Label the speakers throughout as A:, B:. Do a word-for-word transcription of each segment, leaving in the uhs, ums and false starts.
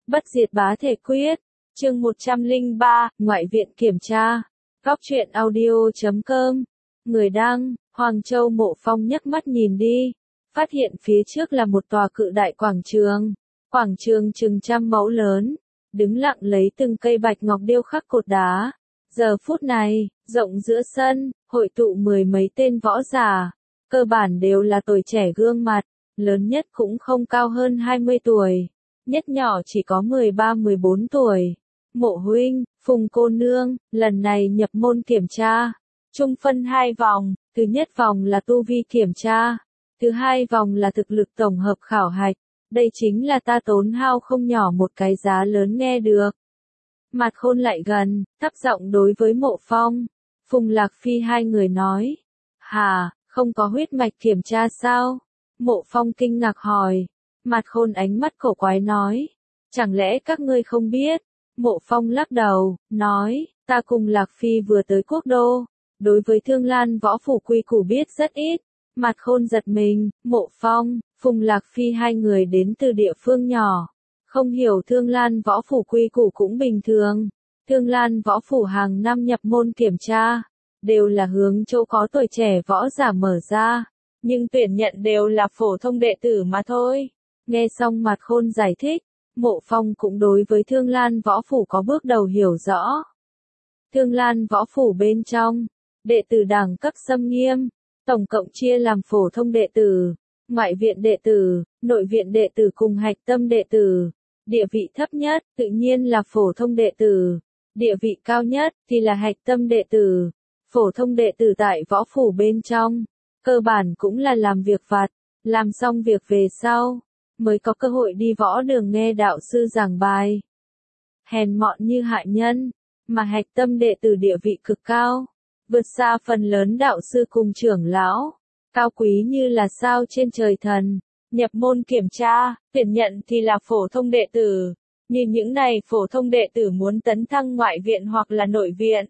A: Bất diệt bá thể quyết, chương một trăm lẻ ba, ngoại viện kiểm tra. Góc truyện audio chấm com. Người đăng, Hoàng Châu. Mộ Phong nhấc mắt nhìn đi, phát hiện phía trước là một tòa cự đại quảng trường. Quảng trường chừng trăm mẫu lớn, đứng lặng lấy từng cây bạch ngọc điêu khắc cột đá. Giờ phút này, rộng giữa sân, hội tụ mười mấy tên võ giả, cơ bản đều là tuổi trẻ gương mặt, lớn nhất cũng không cao hơn hai mươi tuổi, nhất nhỏ chỉ có mười ba mười bốn tuổi. Mộ huynh, Phùng cô nương, lần này nhập môn kiểm tra, chung phân hai vòng, thứ nhất vòng là tu vi kiểm tra, thứ hai vòng là thực lực tổng hợp khảo hạch, đây chính là ta tốn hao không nhỏ một cái giá lớn nghe được. Mạt Khôn lại gần, thấp giọng đối với Mộ Phong, Phùng Lạc Phi hai người nói, hà, không có huyết mạch kiểm tra sao? Mộ Phong kinh ngạc hỏi. Mạt Khôn ánh mắt cổ quái nói, chẳng lẽ các ngươi không biết? Mộ Phong lắc đầu, nói, ta cùng Lạc Phi vừa tới quốc đô, đối với Thương Lan võ phủ quy củ biết rất ít. Mạt Khôn giật mình, Mộ Phong, Phùng Lạc Phi hai người đến từ địa phương nhỏ, không hiểu Thương Lan võ phủ quy củ cũng bình thường. Thương Lan võ phủ hàng năm nhập môn kiểm tra, đều là hướng chỗ có tuổi trẻ võ giả mở ra, nhưng tuyển nhận đều là phổ thông đệ tử mà thôi. Nghe xong Mạt Khôn giải thích, Mộ Phong cũng đối với Thương Lan võ phủ có bước đầu hiểu rõ. Thương Lan võ phủ bên trong, đệ tử đẳng cấp xâm nghiêm, tổng cộng chia làm phổ thông đệ tử, ngoại viện đệ tử, nội viện đệ tử cùng hạch tâm đệ tử. Địa vị thấp nhất, tự nhiên là phổ thông đệ tử. Địa vị cao nhất, thì là hạch tâm đệ tử. Phổ thông đệ tử tại võ phủ bên trong, cơ bản cũng là làm việc vặt, làm xong việc về sau, mới có cơ hội đi võ đường nghe đạo sư giảng bài. Hèn mọn như hạ nhân, mà hạch tâm đệ tử địa vị cực cao, vượt xa phần lớn đạo sư cùng trưởng lão, cao quý như là sao trên trời thần. Nhập môn kiểm tra, tuyển nhận thì là phổ thông đệ tử, như những này phổ thông đệ tử muốn tấn thăng ngoại viện hoặc là nội viện,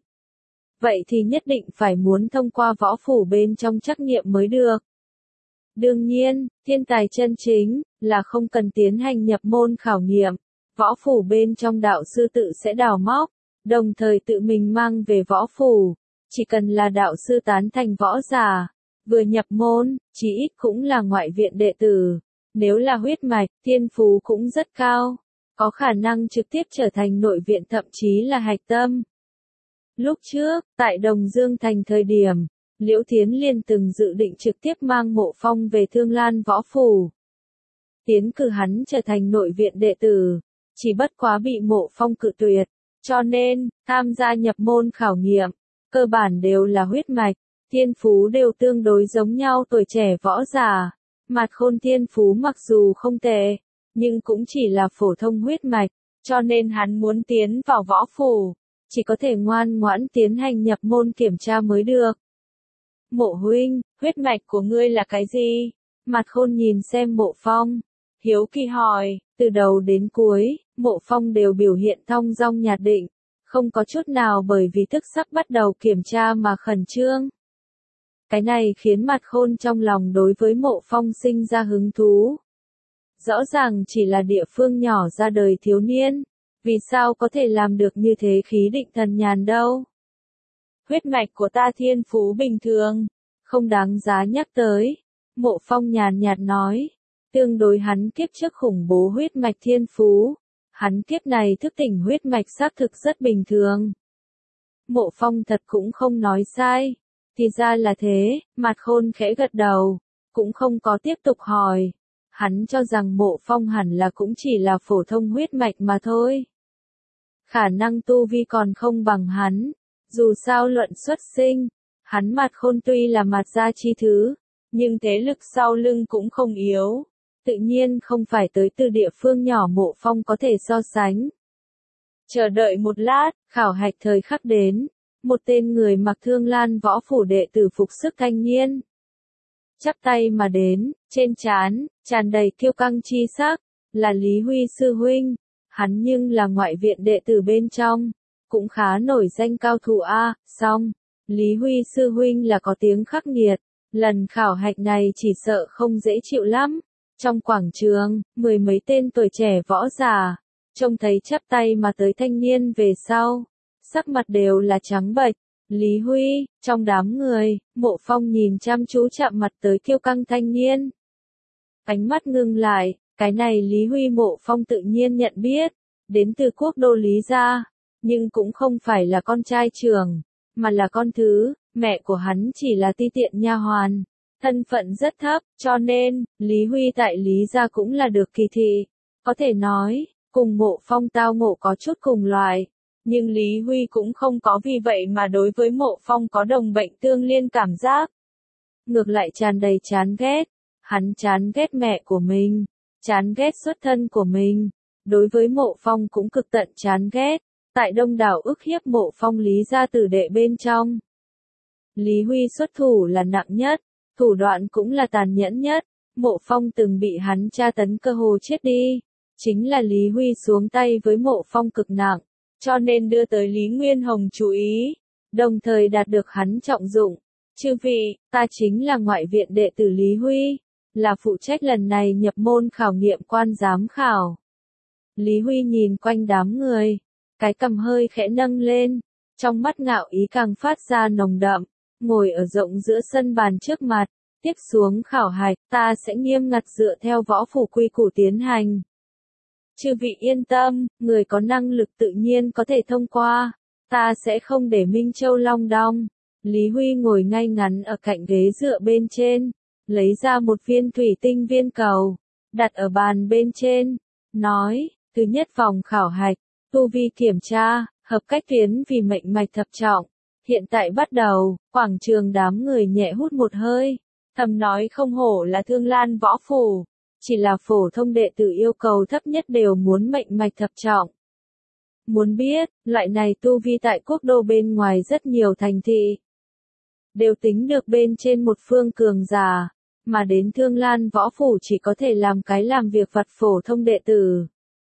A: vậy thì nhất định phải muốn thông qua võ phủ bên trong trắc nghiệm mới được. Đương nhiên, thiên tài chân chính là không cần tiến hành nhập môn khảo nghiệm, võ phủ bên trong đạo sư tự sẽ đào móc, đồng thời tự mình mang về võ phủ, chỉ cần là đạo sư tán thành võ giả, vừa nhập môn, chí ít cũng là ngoại viện đệ tử, nếu là huyết mạch, thiên phú cũng rất cao, có khả năng trực tiếp trở thành nội viện thậm chí là hạch tâm. Lúc trước, tại Đồng Dương Thành thời điểm, Liễu Thiến Liên từng dự định trực tiếp mang Mộ Phong về Thương Lan võ phủ, tiến cử hắn trở thành nội viện đệ tử, chỉ bất quá bị Mộ Phong cự tuyệt, cho nên, tham gia nhập môn khảo nghiệm, cơ bản đều là huyết mạch, thiên phú đều tương đối giống nhau tuổi trẻ võ giả. Mạt Khôn thiên phú mặc dù không tệ, nhưng cũng chỉ là phổ thông huyết mạch, cho nên hắn muốn tiến vào võ phủ, chỉ có thể ngoan ngoãn tiến hành nhập môn kiểm tra mới được. Mộ huynh, huyết mạch của ngươi là cái gì? Mạt Khôn nhìn xem Mộ Phong, hiếu kỳ hỏi. Từ đầu đến cuối, Mộ Phong đều biểu hiện thong dong nhạt định, không có chút nào bởi vì tức sắc bắt đầu kiểm tra mà khẩn trương. Cái này khiến Mạt Khôn trong lòng đối với Mộ Phong sinh ra hứng thú. Rõ ràng chỉ là địa phương nhỏ ra đời thiếu niên, vì sao có thể làm được như thế khí định thần nhàn đâu? Huyết mạch của ta thiên phú bình thường, không đáng giá nhắc tới. Mộ Phong nhàn nhạt nói, tương đối hắn kiếp trước khủng bố huyết mạch thiên phú, hắn kiếp này thức tỉnh huyết mạch xác thực rất bình thường. Mộ Phong thật cũng không nói sai. Thì ra là thế, Mạt Khôn khẽ gật đầu, cũng không có tiếp tục hỏi. Hắn cho rằng Mộ Phong hẳn là cũng chỉ là phổ thông huyết mạch mà thôi. Khả năng tu vi còn không bằng hắn, dù sao luận xuất sinh, hắn Mạt Khôn tuy là Mạt gia chi thứ, nhưng thế lực sau lưng cũng không yếu, tự nhiên không phải tới từ địa phương nhỏ Mộ Phong có thể so sánh. Chờ đợi một lát, khảo hạch thời khắc đến. Một tên người mặc Thương Lan võ phủ đệ tử phục sức thanh niên, chắp tay mà đến, trên trán tràn đầy kiêu căng chi sắc, là Lý Huy sư huynh. Hắn nhưng là ngoại viện đệ tử bên trong, cũng khá nổi danh cao thủ a. Song, Lý Huy sư huynh là có tiếng khắc nghiệt, lần khảo hạch này chỉ sợ không dễ chịu lắm. Trong quảng trường, mười mấy tên tuổi trẻ võ giả, trông thấy chắp tay mà tới thanh niên về sau, sắc mặt đều là trắng bệch. Lý Huy, trong đám người, Mộ Phong nhìn chăm chú chạm mặt tới kiêu căng thanh niên. Ánh mắt ngưng lại, cái này Lý Huy Mộ Phong tự nhiên nhận biết, đến từ quốc đô Lý gia, nhưng cũng không phải là con trai trưởng, mà là con thứ, mẹ của hắn chỉ là ti tiện nha hoàn, thân phận rất thấp, cho nên, Lý Huy tại Lý gia cũng là được kỳ thị, có thể nói, cùng Mộ Phong tao ngộ có chút cùng loại. Nhưng Lý Huy cũng không có vì vậy mà đối với Mộ Phong có đồng bệnh tương liên cảm giác. Ngược lại tràn đầy chán ghét. Hắn chán ghét mẹ của mình, chán ghét xuất thân của mình. Đối với Mộ Phong cũng cực tận chán ghét. Tại đông đảo ức hiếp Mộ Phong Lý gia tử đệ bên trong. Lý Huy xuất thủ là nặng nhất, thủ đoạn cũng là tàn nhẫn nhất. Mộ Phong từng bị hắn tra tấn cơ hồ chết đi. Chính là Lý Huy xuống tay với Mộ Phong cực nặng. Cho nên đưa tới Lý Nguyên Hồng chú ý, đồng thời đạt được hắn trọng dụng. Chư vị, ta chính là ngoại viện đệ tử Lý Huy, là phụ trách lần này nhập môn khảo nghiệm quan giám khảo. Lý Huy nhìn quanh đám người, cái cằm hơi khẽ nâng lên, trong mắt ngạo ý càng phát ra nồng đậm, ngồi ở rộng giữa sân bàn trước mặt, tiếp xuống khảo hạch, ta sẽ nghiêm ngặt dựa theo võ phủ quy củ tiến hành. Chư vị yên tâm, người có năng lực tự nhiên có thể thông qua, ta sẽ không để Minh Châu long đong. Lý Huy ngồi ngay ngắn ở cạnh ghế dựa bên trên, lấy ra một viên thủy tinh viên cầu, đặt ở bàn bên trên, nói, thứ nhất vòng khảo hạch, tu vi kiểm tra, hợp cách tiến vì mệnh mạch thập trọng, hiện tại bắt đầu. Quảng trường đám người nhẹ hút một hơi, thầm nói không hổ là Thương Lan võ phủ. Chỉ là phổ thông đệ tử yêu cầu thấp nhất đều muốn mệnh mạch thập trọng. Muốn biết, loại này tu vi tại quốc đô bên ngoài rất nhiều thành thị. Đều tính được bên trên một phương cường giả, mà đến Thương Lan võ phủ chỉ có thể làm cái làm việc vặt phổ thông đệ tử.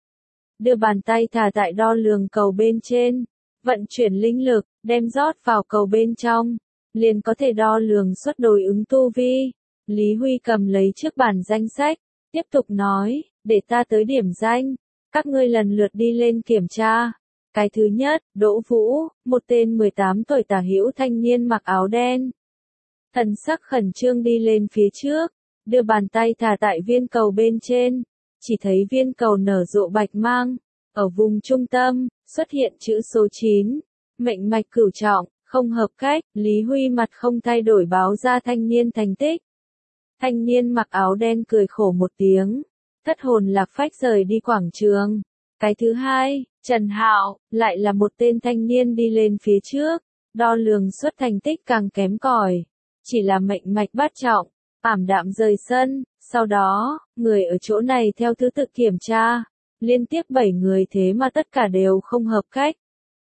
A: Đưa bàn tay thả tại đo lường cầu bên trên, vận chuyển linh lực, đem rót vào cầu bên trong, liền có thể đo lường suất đối ứng tu vi. Lý Huy cầm lấy chiếc bản danh sách. Tiếp tục nói, để ta tới điểm danh, các ngươi lần lượt đi lên kiểm tra. Cái thứ nhất, Đỗ Vũ, một tên mười tám tuổi tả hữu thanh niên mặc áo đen. Thần sắc khẩn trương đi lên phía trước, đưa bàn tay thả tại viên cầu bên trên, chỉ thấy viên cầu nở rộ bạch mang, ở vùng trung tâm, xuất hiện chữ số chín, mệnh mạch cửu trọng, không hợp cách. Lý Huy mặt không thay đổi báo ra thanh niên thành tích. Thanh niên mặc áo đen cười khổ một tiếng, thất hồn lạc phách rời đi quảng trường. Cái thứ hai, Trần Hạo, lại là một tên thanh niên đi lên phía trước, đo lường suất thành tích càng kém cỏi, chỉ là mệnh mạch bát trọng, ảm đạm rời sân. Sau đó, người ở chỗ này theo thứ tự kiểm tra, liên tiếp bảy người thế mà tất cả đều không hợp cách.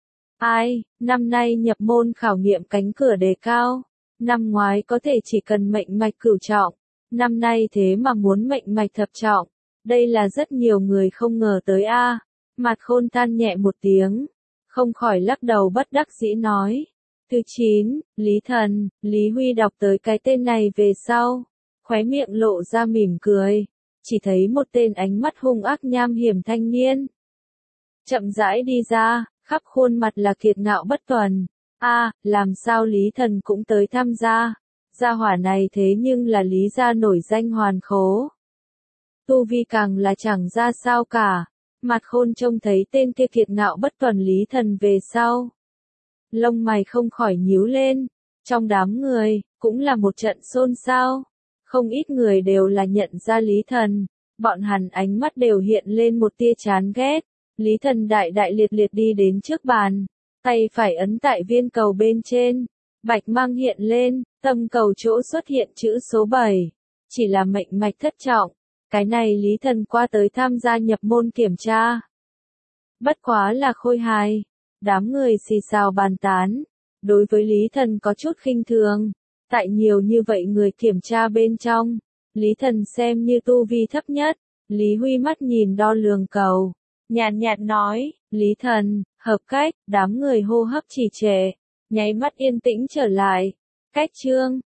A: Ai, năm nay nhập môn khảo nghiệm cánh cửa đề cao. Năm ngoái có thể chỉ cần mệnh mạch cửu trọng, năm nay thế mà muốn mệnh mạch thập trọng, đây là rất nhiều người không ngờ tới a. À. Mạt Khôn than nhẹ một tiếng, không khỏi lắc đầu bất đắc dĩ nói. Thứ chín, Lý Thần. Lý Huy đọc tới cái tên này về sau, khóe miệng lộ ra mỉm cười, chỉ thấy một tên ánh mắt hung ác nham hiểm thanh niên. Chậm rãi đi ra, khắp khuôn mặt là kiệt ngạo bất tuần. A, à, làm sao Lý Thần cũng tới tham gia? Gia hỏa này thế nhưng là Lý gia nổi danh hoàn khố. Tu vi càng là chẳng ra sao cả. Mạt Khôn trông thấy tên kia kiệt ngạo bất tuần Lý Thần về sau. Lông mày không khỏi nhíu lên. Trong đám người, cũng là một trận xôn xao. Không ít người đều là nhận ra Lý Thần. Bọn hắn ánh mắt đều hiện lên một tia chán ghét. Lý Thần đại đại liệt liệt đi đến trước bàn. Tay phải ấn tại viên cầu bên trên, bạch mang hiện lên, tâm cầu chỗ xuất hiện chữ số bảy, chỉ là mệnh mạch thất trọng. Cái này Lý Thần qua tới tham gia nhập môn kiểm tra. Bất quá là khôi hài, đám người xì xào bàn tán, đối với Lý Thần có chút khinh thường. Tại nhiều như vậy người kiểm tra bên trong, Lý Thần xem như tu vi thấp nhất. Lý Huy mắt nhìn đo lường cầu, nhàn nhạt nói, Lý Thần, hợp cách. Đám người hô hấp trì trệ, nháy mắt yên tĩnh trở lại. Cách chương,